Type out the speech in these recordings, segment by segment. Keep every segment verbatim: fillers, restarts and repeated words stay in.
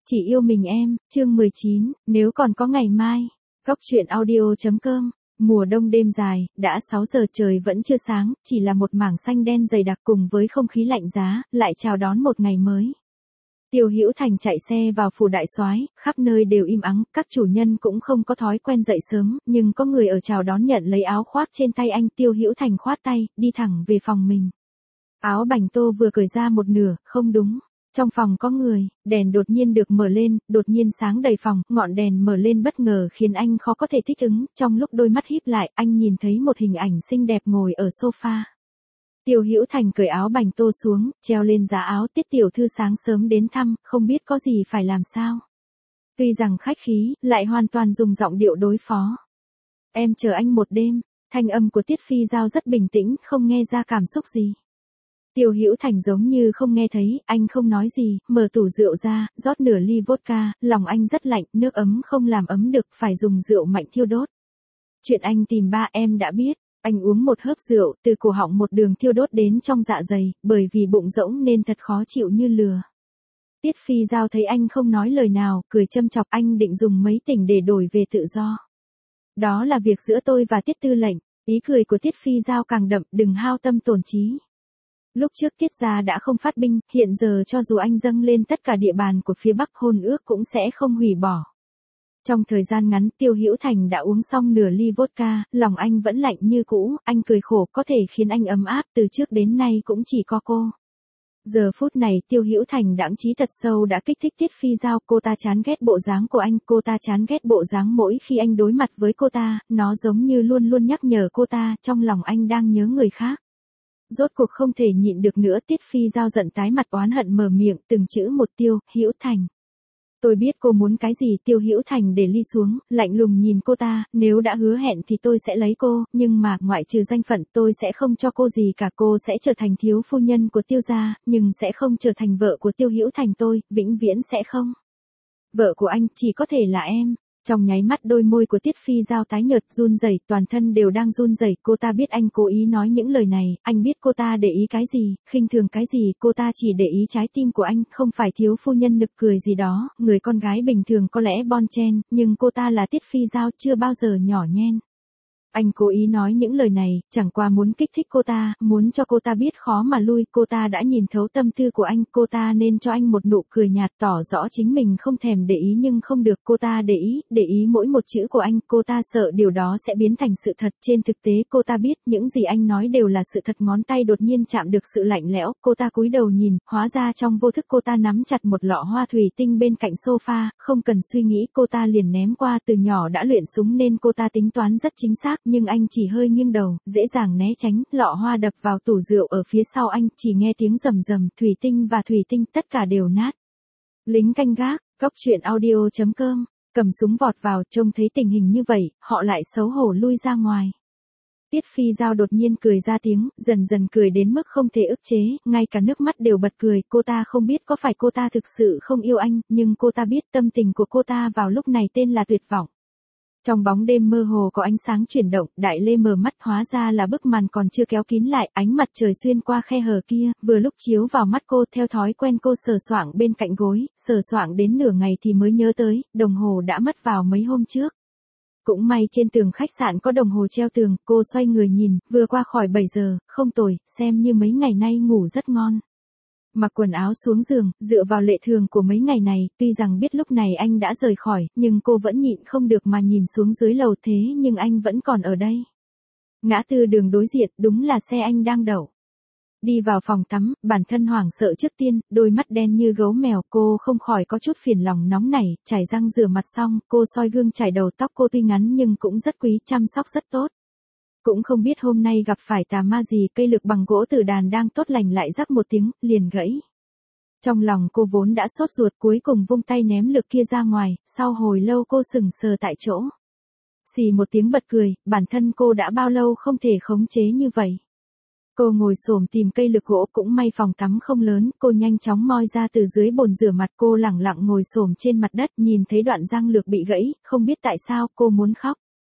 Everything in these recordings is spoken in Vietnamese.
Chỉ yêu mình em, chương mười chín, nếu còn có ngày mai. Góc truyện audio chấm com. Mùa đông đêm dài, đã sáu giờ trời vẫn chưa sáng, chỉ là một mảng xanh đen dày đặc cùng với không khí lạnh giá, lại chào đón một ngày mới. Tiêu Hữu Thành chạy xe vào phủ đại soái, khắp nơi đều im ắng, các chủ nhân cũng không có thói quen dậy sớm, nhưng có người ở chào đón nhận lấy áo khoác trên tay anh. Tiêu Hữu Thành khoát tay, đi thẳng về phòng mình. Áo bành tô vừa cởi ra một nửa, không đúng. Trong phòng có người, đèn đột nhiên được mở lên, đột nhiên sáng đầy phòng, ngọn đèn mở lên bất ngờ khiến anh khó có thể thích ứng, trong lúc đôi mắt híp lại, anh nhìn thấy một hình ảnh xinh đẹp ngồi ở sofa. Tiêu Hữu Thành cởi áo bành tô xuống, treo lên giá áo. Tiết tiểu thư sáng sớm đến thăm, không biết có gì phải làm sao. Tuy rằng khách khí, lại hoàn toàn dùng giọng điệu đối phó. Em chờ anh một đêm, thanh âm của Tiết Phi Giao rất bình tĩnh, không nghe ra cảm xúc gì. Tiêu Hữu Thành giống như không nghe thấy, anh không nói gì, mở tủ rượu ra, rót nửa ly vodka, lòng anh rất lạnh, nước ấm không làm ấm được, phải dùng rượu mạnh thiêu đốt. Chuyện anh tìm ba em đã biết, anh uống một hớp rượu, từ cổ họng một đường thiêu đốt đến trong dạ dày, bởi vì bụng rỗng nên thật khó chịu như lừa. Tiết Phi Giao thấy anh không nói lời nào, cười châm chọc. Anh định dùng mấy tỉnh để đổi về tự do. Đó là việc giữa tôi và Tiết tư lệnh. Ý cười của Tiết Phi Giao càng đậm, đừng hao tâm tổn trí. Lúc trước Tiết gia đã không phát binh, hiện giờ cho dù anh dâng lên tất cả địa bàn của phía Bắc, hôn ước cũng sẽ không hủy bỏ. Trong thời gian ngắn, Tiêu Hữu Thành đã uống xong nửa ly vodka, lòng anh vẫn lạnh như cũ, anh cười khổ, có thể khiến anh ấm áp từ trước đến nay cũng chỉ có cô. Giờ phút này Tiêu Hữu Thành đãng trí thật sâu đã kích thích Tiết Phi Giao, cô ta chán ghét bộ dáng của anh, cô ta chán ghét bộ dáng mỗi khi anh đối mặt với cô ta, nó giống như luôn luôn nhắc nhở cô ta, trong lòng anh đang nhớ người khác. Rốt cuộc không thể nhịn được nữa, Tiết Phi Giao giận tái mặt oán hận mở miệng, từng chữ một. Tiêu Hữu Thành, tôi biết cô muốn cái gì. Tiêu Hữu Thành để ly xuống, lạnh lùng nhìn cô ta, nếu đã hứa hẹn thì tôi sẽ lấy cô, nhưng mà ngoại trừ danh phận tôi sẽ không cho cô gì cả. Cô sẽ trở thành thiếu phu nhân của Tiêu gia, nhưng sẽ không trở thành vợ của Tiêu Hữu Thành tôi, vĩnh viễn sẽ không. Vợ của anh chỉ có thể là em. Trong nháy mắt đôi môi của Tiết Phi Giao tái nhợt, run rẩy, toàn thân đều đang run rẩy. Cô ta biết anh cố ý nói những lời này, anh biết cô ta để ý cái gì, khinh thường cái gì, cô ta chỉ để ý trái tim của anh, không phải thiếu phu nhân nực cười gì đó, người con gái bình thường có lẽ bon chen, nhưng cô ta là Tiết Phi Giao, chưa bao giờ nhỏ nhen. Anh cố ý nói những lời này, chẳng qua muốn kích thích cô ta, muốn cho cô ta biết khó mà lui. Cô ta đã nhìn thấu tâm tư của anh, cô ta nên cho anh một nụ cười nhạt, tỏ rõ chính mình không thèm để ý, nhưng không được. Cô ta để ý, để ý mỗi một chữ của anh, cô ta sợ điều đó sẽ biến thành sự thật. Trên thực tế cô ta biết, những gì anh nói đều là sự thật. Ngón tay đột nhiên chạm được sự lạnh lẽo, cô ta cúi đầu nhìn, hóa ra trong vô thức cô ta nắm chặt một lọ hoa thủy tinh bên cạnh sofa, không cần suy nghĩ cô ta liền ném qua. Từ nhỏ đã luyện súng nên cô ta tính toán rất chính xác, nhưng anh chỉ hơi nghiêng đầu, dễ dàng né tránh, lọ hoa đập vào tủ rượu ở phía sau anh, chỉ nghe tiếng rầm rầm, thủy tinh và thủy tinh tất cả đều nát. Lính canh gác, góc truyện audio chấm com, cầm súng vọt vào, trông thấy tình hình như vậy, họ lại xấu hổ lui ra ngoài. Tiết Phi Giao đột nhiên cười ra tiếng, dần dần cười đến mức không thể ức chế, ngay cả nước mắt đều bật cười. Cô ta không biết có phải cô ta thực sự không yêu anh, nhưng cô ta biết tâm tình của cô ta vào lúc này tên là tuyệt vọng. Trong bóng đêm mơ hồ có ánh sáng chuyển động, Đại Lê mở mắt, hóa ra là bức màn còn chưa kéo kín lại, ánh mặt trời xuyên qua khe hở kia, vừa lúc chiếu vào mắt cô. Theo thói quen cô sờ soạng bên cạnh gối, sờ soạng đến nửa ngày thì mới nhớ tới, đồng hồ đã mất vào mấy hôm trước. Cũng may trên tường khách sạn có đồng hồ treo tường, cô xoay người nhìn, vừa qua khỏi bảy giờ, không tồi, xem như mấy ngày nay ngủ rất ngon. Mặc quần áo xuống giường, dựa vào lệ thường của mấy ngày này, tuy rằng biết lúc này anh đã rời khỏi, nhưng cô vẫn nhịn không được mà nhìn xuống dưới lầu, thế nhưng anh vẫn còn ở đây. Ngã tư đường đối diện, đúng là xe anh đang đậu. Đi vào phòng tắm, bản thân hoảng sợ trước tiên, đôi mắt đen như gấu mèo, cô không khỏi có chút phiền lòng nóng nảy. Chải răng rửa mặt xong, cô soi gương chải đầu tóc, cô tuy ngắn nhưng cũng rất quý, chăm sóc rất tốt. Cũng không biết hôm nay gặp phải tà ma gì, cây lược bằng gỗ tử đàn đang tốt lành lại rắc một tiếng, liền gãy. Trong lòng cô vốn đã sốt ruột, cuối cùng vung tay ném lược kia ra ngoài, sau hồi lâu cô sững sờ tại chỗ. Xì một tiếng bật cười, bản thân cô đã bao lâu không thể khống chế như vậy. Cô ngồi xổm tìm cây lược gỗ, cũng may phòng tắm không lớn, cô nhanh chóng moi ra từ dưới bồn rửa mặt. Cô lẳng lặng ngồi xổm trên mặt đất, nhìn thấy đoạn răng lược bị gãy, không biết tại sao cô muốn khóc.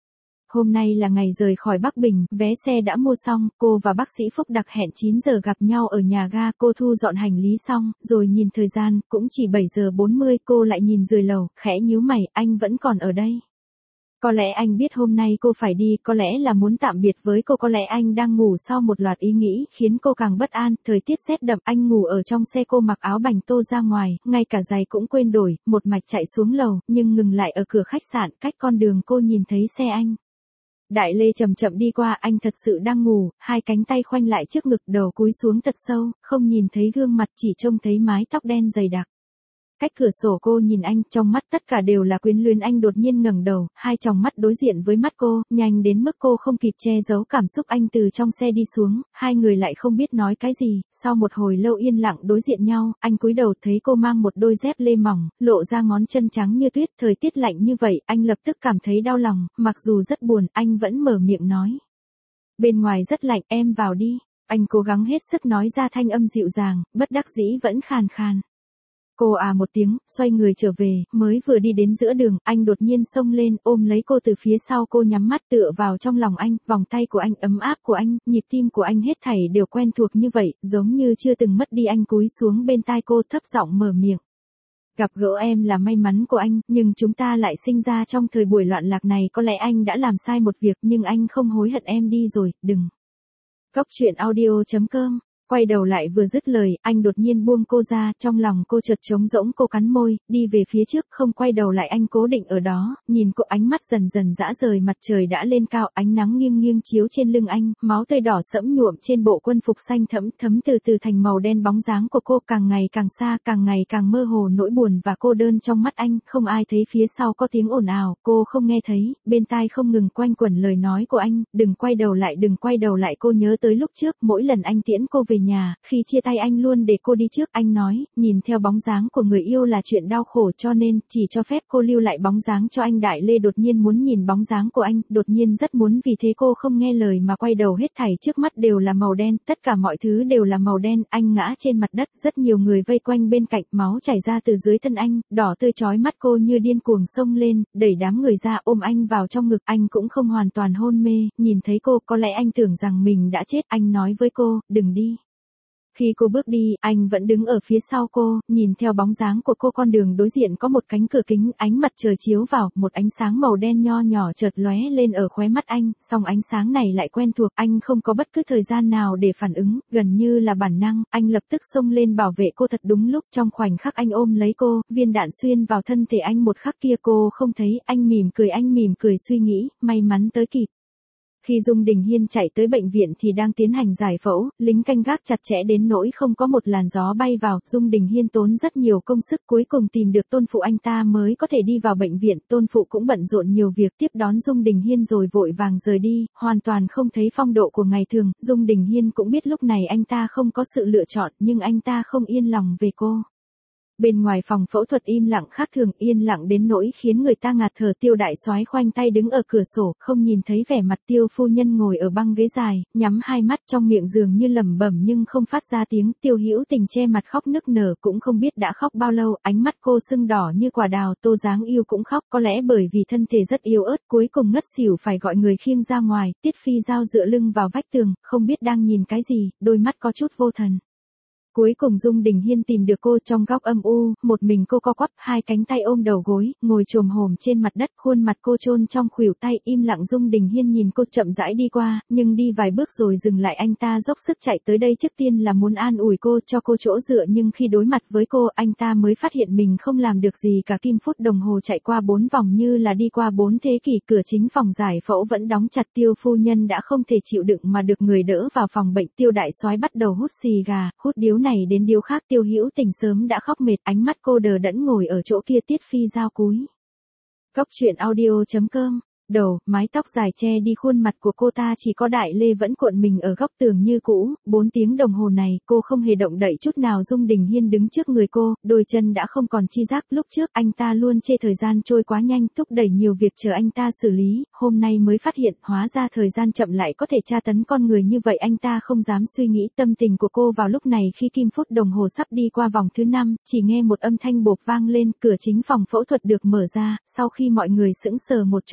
Hôm nay là ngày rời khỏi Bắc Bình, vé xe đã mua xong, cô và bác sĩ Phúc đặc hẹn chín giờ gặp nhau ở nhà ga, cô thu dọn hành lý xong, rồi nhìn thời gian, cũng chỉ bảy giờ bốn mươi, cô lại nhìn dưới lầu, khẽ nhíu mày, anh vẫn còn ở đây. Có lẽ anh biết hôm nay cô phải đi, có lẽ là muốn tạm biệt với cô, có lẽ anh đang ngủ sau một loạt ý nghĩ, khiến cô càng bất an, thời tiết rét đậm, anh ngủ ở trong xe, cô mặc áo bành tô ra ngoài, ngay cả giày cũng quên đổi, một mạch chạy xuống lầu, nhưng ngừng lại ở cửa khách sạn, cách con đường cô nhìn thấy xe anh. Đại Lê chậm chậm đi qua, anh thật sự đang ngủ, hai cánh tay khoanh lại trước ngực, đầu cúi xuống thật sâu, không nhìn thấy gương mặt, chỉ trông thấy mái tóc đen dày đặc. Cách cửa sổ cô nhìn anh, trong mắt tất cả đều là quyến luyến, anh đột nhiên ngẩng đầu, hai tròng mắt đối diện với mắt cô, nhanh đến mức cô không kịp che giấu cảm xúc, anh từ trong xe đi xuống, hai người lại không biết nói cái gì, sau một hồi lâu yên lặng đối diện nhau, anh cúi đầu thấy cô mang một đôi dép lê mỏng, lộ ra ngón chân trắng như tuyết, thời tiết lạnh như vậy, anh lập tức cảm thấy đau lòng, mặc dù rất buồn, anh vẫn mở miệng nói. Bên ngoài rất lạnh, em vào đi, anh cố gắng hết sức nói ra thanh âm dịu dàng, bất đắc dĩ vẫn khàn khàn. Cô à một tiếng, xoay người trở về, mới vừa đi đến giữa đường, anh đột nhiên xông lên, ôm lấy cô từ phía sau, cô nhắm mắt tựa vào trong lòng anh, vòng tay của anh, ấm áp của anh, nhịp tim của anh hết thảy đều quen thuộc như vậy, giống như chưa từng mất đi, anh cúi xuống bên tai cô thấp giọng mở miệng. Gặp gỡ em là may mắn của anh, nhưng chúng ta lại sinh ra trong thời buổi loạn lạc này, có lẽ anh đã làm sai một việc, nhưng anh không hối hận, em đi rồi, đừng. Cốc truyện audio chấm com. Quay đầu lại vừa dứt lời, anh đột nhiên buông cô ra, trong lòng cô chợt trống rỗng, cô cắn môi, đi về phía trước, không quay đầu lại, anh cố định ở đó, nhìn cô, ánh mắt dần dần dã rời, mặt trời đã lên cao, ánh nắng nghiêng nghiêng chiếu trên lưng anh, máu tươi đỏ sẫm nhuộm trên bộ quân phục xanh thẫm, thấm từ từ thành màu đen, bóng dáng của cô càng ngày càng xa, càng ngày càng mơ hồ, nỗi buồn và cô đơn trong mắt anh, không ai thấy, phía sau có tiếng ồn ào, cô không nghe thấy, bên tai không ngừng quanh quẩn lời nói của anh, đừng quay đầu lại, đừng quay đầu lại, cô nhớ tới lúc trước, mỗi lần anh tiễn cô về nhà, khi chia tay anh luôn để cô đi trước, anh nói, nhìn theo bóng dáng của người yêu là chuyện đau khổ, cho nên, chỉ cho phép cô lưu lại bóng dáng cho anh. Đại Lê đột nhiên muốn nhìn bóng dáng của anh, đột nhiên rất muốn, vì thế cô không nghe lời mà quay đầu, hết thảy trước mắt đều là màu đen, tất cả mọi thứ đều là màu đen, anh ngã trên mặt đất, rất nhiều người vây quanh bên cạnh, máu chảy ra từ dưới thân anh, đỏ tươi chói mắt, cô như điên cuồng xông lên, đẩy đám người ra, ôm anh vào trong ngực, anh cũng không hoàn toàn hôn mê, nhìn thấy cô, có lẽ anh tưởng rằng mình đã chết, anh nói với cô, đừng đi. Khi cô bước đi, anh vẫn đứng ở phía sau cô, nhìn theo bóng dáng của cô, con đường đối diện có một cánh cửa kính, ánh mặt trời chiếu vào, một ánh sáng màu đen nho nhỏ chợt lóe lên ở khóe mắt anh, song ánh sáng này lại quen thuộc, anh không có bất cứ thời gian nào để phản ứng, gần như là bản năng, anh lập tức xông lên bảo vệ cô thật đúng lúc, trong khoảnh khắc anh ôm lấy cô, viên đạn xuyên vào thân thể anh, một khắc kia cô không thấy, anh mỉm cười, anh mỉm cười suy nghĩ, may mắn tới kịp. Khi Dung Đình Hiên chạy tới bệnh viện thì đang tiến hành giải phẫu, lính canh gác chặt chẽ đến nỗi không có một làn gió bay vào, Dung Đình Hiên tốn rất nhiều công sức, cuối cùng tìm được tôn phụ anh ta mới có thể đi vào bệnh viện, tôn phụ cũng bận rộn nhiều việc tiếp đón Dung Đình Hiên rồi vội vàng rời đi, hoàn toàn không thấy phong độ của ngày thường, Dung Đình Hiên cũng biết lúc này anh ta không có sự lựa chọn, nhưng anh ta không yên lòng về cô. Bên ngoài phòng phẫu thuật im lặng khác thường, yên lặng đến nỗi khiến người ta ngạt thở. Tiêu đại soái khoanh tay đứng ở cửa sổ, không nhìn thấy vẻ mặt Tiêu phu nhân ngồi ở băng ghế dài, nhắm hai mắt, trong miệng dường như lẩm bẩm nhưng không phát ra tiếng. Tiêu Hữu Tình che mặt khóc nức nở, cũng không biết đã khóc bao lâu, ánh mắt cô sưng đỏ như quả đào. Tô Giáng Yêu cũng khóc, có lẽ bởi vì thân thể rất yếu ớt, cuối cùng ngất xỉu phải gọi người khiêng ra ngoài. Tiết Phi Giao dựa lưng vào vách tường, không biết đang nhìn cái gì, đôi mắt có chút vô thần. Cuối cùng Dung Đình Hiên tìm được cô trong góc âm u, một mình cô co quắp, hai cánh tay ôm đầu gối, ngồi chồm hổm trên mặt đất, khuôn mặt cô chôn trong khuỷu tay, im lặng. Dung Đình Hiên nhìn cô chậm rãi đi qua, nhưng đi vài bước rồi dừng lại, anh ta dốc sức chạy tới đây, trước tiên là muốn an ủi cô, cho cô chỗ dựa, nhưng khi đối mặt với cô, anh ta mới phát hiện mình không làm được gì cả. Kim phút đồng hồ chạy qua bốn vòng như là đi qua bốn thế kỷ, cửa chính phòng giải phẫu vẫn đóng chặt. Tiêu phu nhân đã không thể chịu đựng mà được người đỡ vào phòng bệnh. Tiêu đại soái bắt đầu hút xì gà, hút điếu này đến điếu khác. Tiêu Hữu Tình sớm đã khóc mệt, ánh mắt cô đờ đẫn ngồi ở chỗ kia. Tiết Phi Giao cúi Cốc truyện audio chấm com. Đầu, mái tóc dài che đi khuôn mặt của cô ta, chỉ có Đại Lê vẫn cuộn mình ở góc tường như cũ. Bốn tiếng đồng hồ này, cô không hề động đậy chút nào. Dung Đình Hiên đứng trước người cô, đôi chân đã không còn chi giác. Lúc trước, anh ta luôn chê thời gian trôi quá nhanh, thúc đẩy nhiều việc chờ anh ta xử lý. Hôm nay mới phát hiện, hóa ra thời gian chậm lại có thể tra tấn con người như vậy. Anh ta không dám suy nghĩ tâm tình của cô vào lúc này. Khi kim phút đồng hồ sắp đi qua vòng thứ năm, chỉ nghe một âm thanh bộp vang lên, cửa chính phòng phẫu thuật được mở ra. Sau khi mọi người sững sờ một chút, trong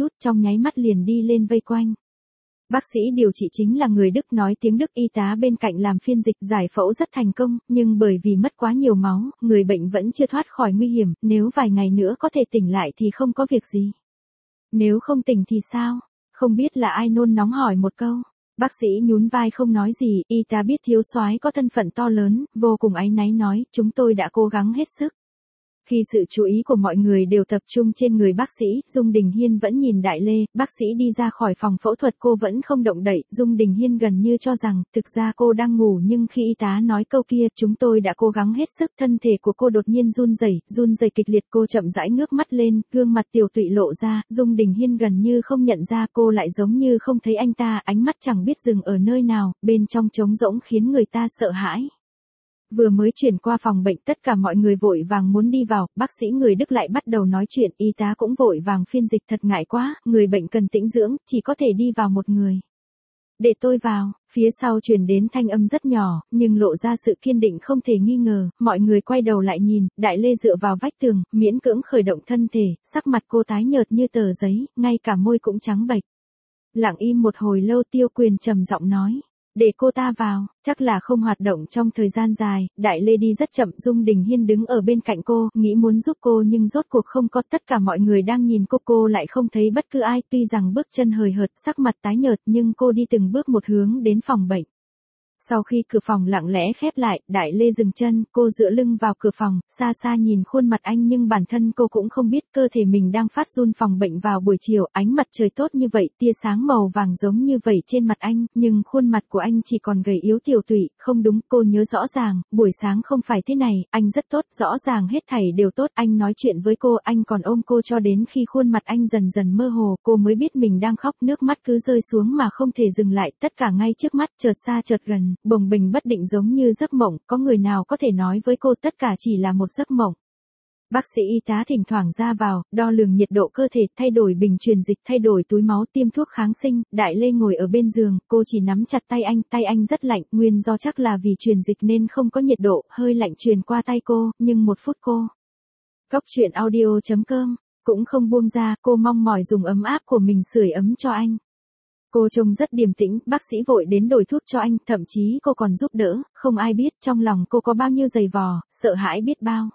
nháy mắt liền đi lên vây quanh. Bác sĩ điều trị chính là người Đức nói tiếng Đức, y tá bên cạnh làm phiên dịch, giải phẫu rất thành công, nhưng bởi vì mất quá nhiều máu, người bệnh vẫn chưa thoát khỏi nguy hiểm, nếu vài ngày nữa có thể tỉnh lại thì không có việc gì. Nếu không tỉnh thì sao? Không biết là ai nôn nóng hỏi một câu. Bác sĩ nhún vai không nói gì, y tá biết thiếu soái có thân phận to lớn, vô cùng áy náy nói, chúng tôi đã cố gắng hết sức. Khi sự chú ý của mọi người đều tập trung trên người bác sĩ, Dung Đình Hiên vẫn nhìn Đại Lê, bác sĩ đi ra khỏi phòng phẫu thuật cô vẫn không động đậy, Dung Đình Hiên gần như cho rằng, thực ra cô đang ngủ nhưng khi y tá nói câu kia, chúng tôi đã cố gắng hết sức, thân thể của cô đột nhiên run rẩy, run rẩy kịch liệt, cô chậm rãi ngước mắt lên, gương mặt tiều tụy lộ ra, Dung Đình Hiên gần như không nhận ra cô lại giống như không thấy anh ta, ánh mắt chẳng biết dừng ở nơi nào, bên trong trống rỗng khiến người ta sợ hãi. Vừa mới chuyển qua phòng bệnh tất cả mọi người vội vàng muốn đi vào, bác sĩ người Đức lại bắt đầu nói chuyện, y tá cũng vội vàng phiên dịch thật ngại quá, người bệnh cần tĩnh dưỡng, chỉ có thể đi vào một người. Để tôi vào, phía sau truyền đến thanh âm rất nhỏ, nhưng lộ ra sự kiên định không thể nghi ngờ, mọi người quay đầu lại nhìn, Đại Lê dựa vào vách tường, miễn cưỡng khởi động thân thể, sắc mặt cô tái nhợt như tờ giấy, ngay cả môi cũng trắng bệch. Lặng im một hồi lâu Tiêu Quyền trầm giọng nói. Để cô ta vào, chắc là không hoạt động trong thời gian dài, Đại Lê đi rất chậm, Dung Đình Hiên đứng ở bên cạnh cô, nghĩ muốn giúp cô nhưng rốt cuộc không có, tất cả mọi người đang nhìn cô, cô lại không thấy bất cứ ai, tuy rằng bước chân hời hợt, sắc mặt tái nhợt nhưng cô đi từng bước một hướng đến phòng bệnh. Sau khi cửa phòng lặng lẽ khép lại, Đại Lê dừng chân, cô dựa lưng vào cửa phòng, xa xa nhìn khuôn mặt anh nhưng bản thân cô cũng không biết cơ thể mình đang phát run. Phòng bệnh vào buổi chiều, ánh mặt trời tốt như vậy, tia sáng màu vàng giống như vậy trên mặt anh, nhưng khuôn mặt của anh chỉ còn gầy yếu tiều tụy, không đúng, cô nhớ rõ ràng, buổi sáng không phải thế này, anh rất tốt, rõ ràng hết thảy đều tốt, anh nói chuyện với cô, anh còn ôm cô cho đến khi khuôn mặt anh dần dần mơ hồ, cô mới biết mình đang khóc, nước mắt cứ rơi xuống mà không thể dừng lại, tất cả ngay trước mắt, chợt xa chợt gần. Bồng bềnh bất định giống như giấc mộng, có người nào có thể nói với cô tất cả chỉ là một giấc mộng. Bác sĩ y tá thỉnh thoảng ra vào, đo lường nhiệt độ cơ thể, thay đổi bình truyền dịch, thay đổi túi máu, tiêm thuốc kháng sinh, Đại Lê ngồi ở bên giường, cô chỉ nắm chặt tay anh, tay anh rất lạnh, nguyên do chắc là vì truyền dịch nên không có nhiệt độ, hơi lạnh truyền qua tay cô, nhưng một phút cô. Cóc truyện audio chấm com, cũng không buông ra, cô mong mỏi dùng ấm áp của mình sưởi ấm cho anh. Cô trông rất điềm tĩnh, bác sĩ vội đến đổi thuốc cho anh, thậm chí cô còn giúp đỡ, không ai biết trong lòng cô có bao nhiêu dày vò, sợ hãi biết bao.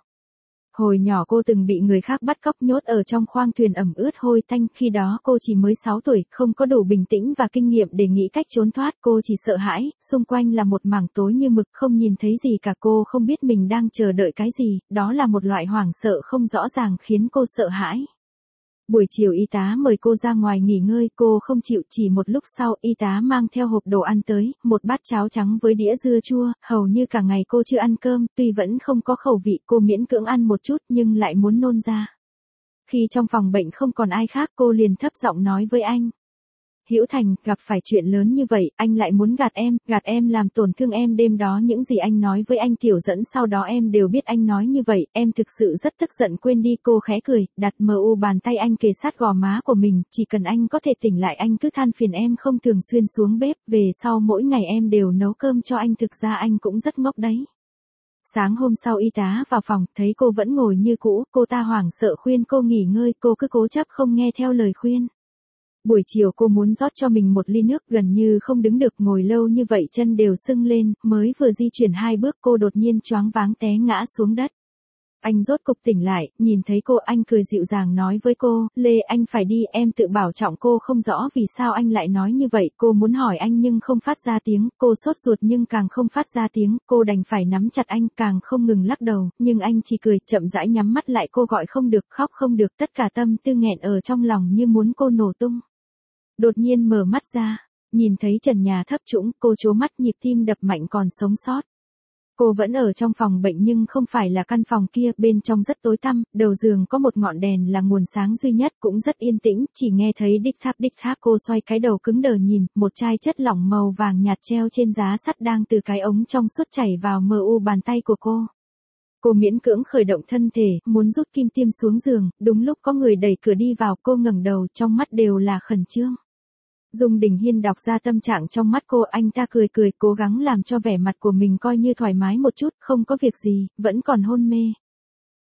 Hồi nhỏ cô từng bị người khác bắt cóc nhốt ở trong khoang thuyền ẩm ướt hôi tanh, khi đó cô chỉ mới sáu tuổi, không có đủ bình tĩnh và kinh nghiệm để nghĩ cách trốn thoát, cô chỉ sợ hãi, xung quanh là một mảng tối như mực, không nhìn thấy gì cả, cô không biết mình đang chờ đợi cái gì, đó là một loại hoảng sợ không rõ ràng khiến cô sợ hãi. Buổi chiều y tá mời cô ra ngoài nghỉ ngơi, cô không chịu, chỉ một lúc sau y tá mang theo hộp đồ ăn tới, một bát cháo trắng với đĩa dưa chua, hầu như cả ngày cô chưa ăn cơm, tuy vẫn không có khẩu vị, cô miễn cưỡng ăn một chút nhưng lại muốn nôn ra. Khi trong phòng bệnh không còn ai khác cô liền thấp giọng nói với anh. Hữu Thành, gặp phải chuyện lớn như vậy, anh lại muốn gạt em, gạt em làm tổn thương em, đêm đó những gì anh nói với anh Tiểu Dẫn sau đó em đều biết anh nói như vậy, em thực sự rất tức giận, quên đi, cô khẽ cười, đặt mờ u bàn tay anh kề sát gò má của mình, chỉ cần anh có thể tỉnh lại anh cứ than phiền em không thường xuyên xuống bếp, về sau mỗi ngày em đều nấu cơm cho anh, thực ra anh cũng rất ngốc đấy. Sáng hôm sau y tá vào phòng, thấy cô vẫn ngồi như cũ, cô ta hoảng sợ khuyên cô nghỉ ngơi, cô cứ cố chấp không nghe theo lời khuyên. Buổi chiều cô muốn rót cho mình một ly nước, gần như không đứng được, ngồi lâu như vậy chân đều sưng lên, mới vừa di chuyển hai bước cô đột nhiên choáng váng té ngã xuống đất. Anh rốt cục tỉnh lại, nhìn thấy cô anh cười dịu dàng nói với cô, Lê anh phải đi, em tự bảo trọng, cô không rõ vì sao anh lại nói như vậy, cô muốn hỏi anh nhưng không phát ra tiếng, cô sốt ruột nhưng càng không phát ra tiếng, cô đành phải nắm chặt anh, càng không ngừng lắc đầu, nhưng anh chỉ cười, chậm rãi nhắm mắt lại, cô gọi không được, khóc không được, tất cả tâm tư nghẹn ở trong lòng như muốn cô nổ tung. Đột nhiên mở mắt ra, nhìn thấy trần nhà thấp trũng, cô trố mắt, nhịp tim đập mạnh, còn sống sót. Cô vẫn ở trong phòng bệnh nhưng không phải là căn phòng kia, bên trong rất tối tăm, đầu giường có một ngọn đèn là nguồn sáng duy nhất, cũng rất yên tĩnh, chỉ nghe thấy đích tháp đích tháp, cô xoay cái đầu cứng đờ nhìn, một chai chất lỏng màu vàng nhạt treo trên giá sắt đang từ cái ống trong suốt chảy vào mờ u bàn tay của cô. Cô miễn cưỡng khởi động thân thể, muốn rút kim tiêm xuống giường, đúng lúc có người đẩy cửa đi vào, cô ngẩng đầu, trong mắt đều là khẩn trương. Dung Đình Hiên đọc ra tâm trạng trong mắt cô, anh ta cười cười, cố gắng làm cho vẻ mặt của mình coi như thoải mái một chút, không có việc gì, vẫn còn hôn mê.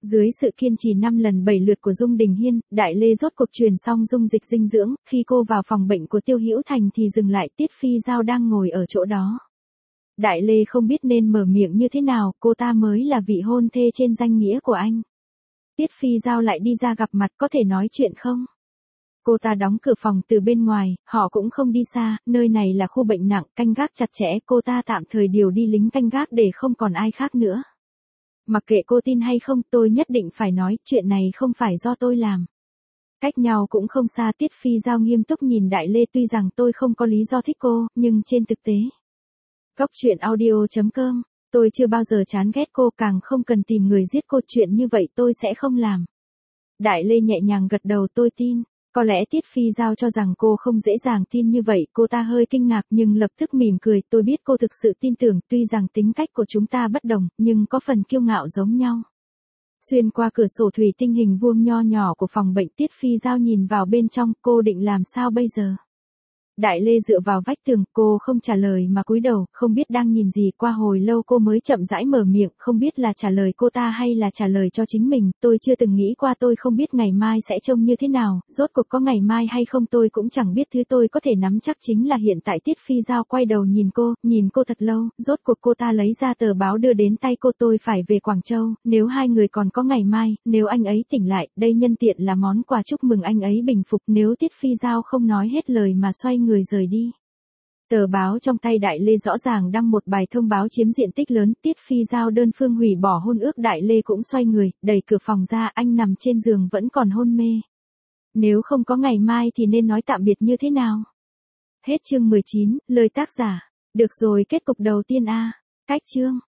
Dưới sự kiên trì năm lần bảy lượt của Dung Đình Hiên, Đại Lê rốt cuộc truyền xong dung dịch dinh dưỡng, khi cô vào phòng bệnh của Tiêu Hữu Thành thì dừng lại, Tiết Phi Giao đang ngồi ở chỗ đó. Đại Lê không biết nên mở miệng như thế nào, cô ta mới là vị hôn thê trên danh nghĩa của anh. Tiết Phi Giao lại đi ra gặp mặt, có thể nói chuyện không? Cô ta đóng cửa phòng từ bên ngoài, họ cũng không đi xa, nơi này là khu bệnh nặng, canh gác chặt chẽ, cô ta tạm thời điều đi lính canh gác để không còn ai khác nữa. Mặc kệ cô tin hay không, tôi nhất định phải nói, chuyện này không phải do tôi làm. Cách nhau cũng không xa, Tiết Phi Giao nghiêm túc nhìn Đại Lê, tuy rằng tôi không có lý do thích cô, nhưng trên thực tế. Góc truyện audio chấm com, tôi chưa bao giờ chán ghét cô, càng không cần tìm người giết cô, chuyện như vậy tôi sẽ không làm. Đại Lê nhẹ nhàng gật đầu, tôi tin. Có lẽ Tiết Phi Giao cho rằng cô không dễ dàng tin như vậy, cô ta hơi kinh ngạc nhưng lập tức mỉm cười, tôi biết cô thực sự tin tưởng, tuy rằng tính cách của chúng ta bất đồng, nhưng có phần kiêu ngạo giống nhau. Xuyên qua cửa sổ thủy tinh hình vuông nho nhỏ của phòng bệnh, Tiết Phi Giao nhìn vào bên trong, cô định làm sao bây giờ? Đại Lê dựa vào vách tường, cô không trả lời mà cúi đầu, không biết đang nhìn gì, qua hồi lâu cô mới chậm rãi mở miệng, không biết là trả lời cô ta hay là trả lời cho chính mình, tôi chưa từng nghĩ qua, tôi không biết ngày mai sẽ trông như thế nào, rốt cuộc có ngày mai hay không tôi cũng chẳng biết, thứ tôi có thể nắm chắc chính là hiện tại. Tiết Phi Giao quay đầu nhìn cô, nhìn cô thật lâu, rốt cuộc cô ta lấy ra tờ báo đưa đến tay cô, tôi phải về Quảng Châu, nếu hai người còn có ngày mai, nếu anh ấy tỉnh lại, đây nhân tiện là món quà chúc mừng anh ấy bình phục, nếu Tiết Phi Giao không nói hết lời mà xoay người rời đi. Tờ báo trong tay Đại Lê rõ ràng đăng một bài thông báo chiếm diện tích lớn, Tiết Phi Giao đơn phương hủy bỏ hôn ước. Đại Lê cũng xoay người, đẩy cửa phòng ra, anh nằm trên giường vẫn còn hôn mê. Nếu không có ngày mai thì nên nói tạm biệt như thế nào? Hết chương mười chín, lời tác giả. Được rồi, kết cục đầu tiên a. Cách chương.